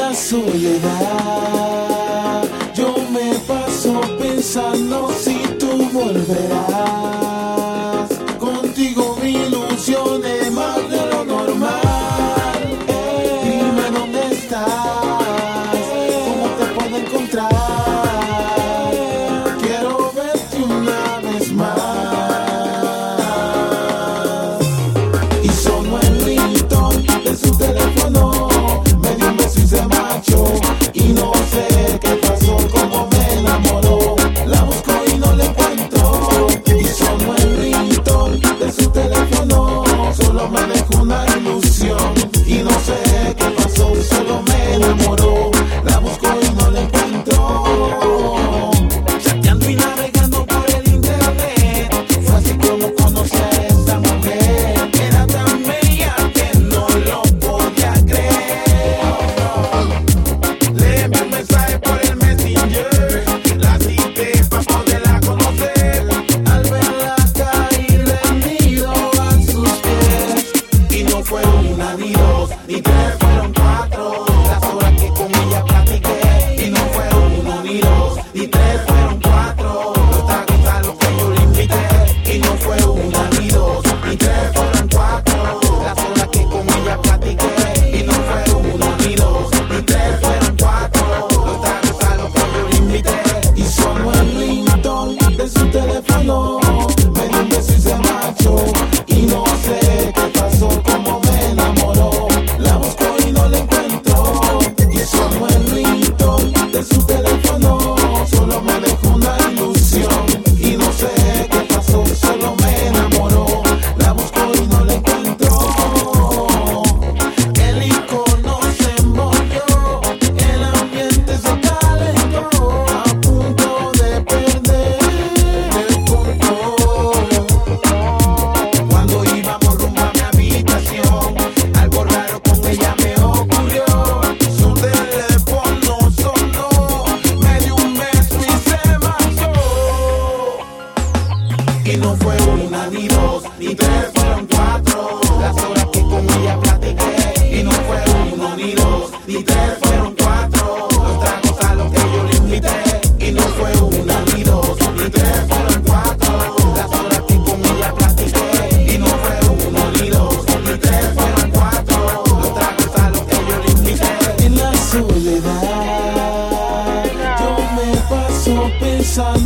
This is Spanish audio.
la soledad. Yo me paso pensando si tú volverás. Contigo mi ilusión es más de lo normal. Dime dónde estás, cómo te puedo encontrar. Quiero verte una vez más. Y sonó el ringtone de su teléfono. Me dio un beso y se marchó. Y no sé qué pasó, cómo me enamoró. La busco y no la encuentro. Y sonó el ringtone de su teléfono. Solo me dejó una ilusión. Y no sé qué pasó, solo me enamoró. La busco y no la encuentro. Chateando y navegando por el internet. Fue así como conocí a esta mujer. Era tan bella que no lo podía creer. Le envié un mensaje por el Messenger. La cité pa' poderla conocer. Al verla caí rendido a sus pies. Y no fue una ni dos ni tres, fueron cuatro las horas que con ella platiqué. Y no fue uno ni dos ni tres, fueron cuatro los tragos a los que yo le invité. Y no fue una ni dos ni tres, fueron cuatro las horas que con ella platiqué. Y no fue uno ni dos ni tres, fueron cuatro los tragos a los que yo le invité. Y sonó el ringtone de su teléfono. Me dio un beso y se marchó. Y no sé qué pasó, cómo me enamoró. La busco y no la encuentro. Y sonó el ringtone de su teléfono. Solo me dejó una ilusión. Y no sé qué pasó, solo me enamoró. La busco y no la encuentro. El icono se envolvió, el ambiente se calentó, a punto de perder el control. Cuando íbamos rumbo a mi habitación, algo raro con ella me ocurrió. Su teléfono sonó, me dio un beso y se marchó. Y no fue una ni dos ni tres, fueron cuatro las horas que con ella platiqué. Y no fue uno ni dos ni tres, fueron cuatro los tragos a los que yo le invité. Y no fue una ni dos ni tres, fueron cuatro las horas que con ella platiqué. Y no fue uno ni dos ni tres, fueron cuatro los tragos a los que yo le invité. En la soledad yo me paso pensando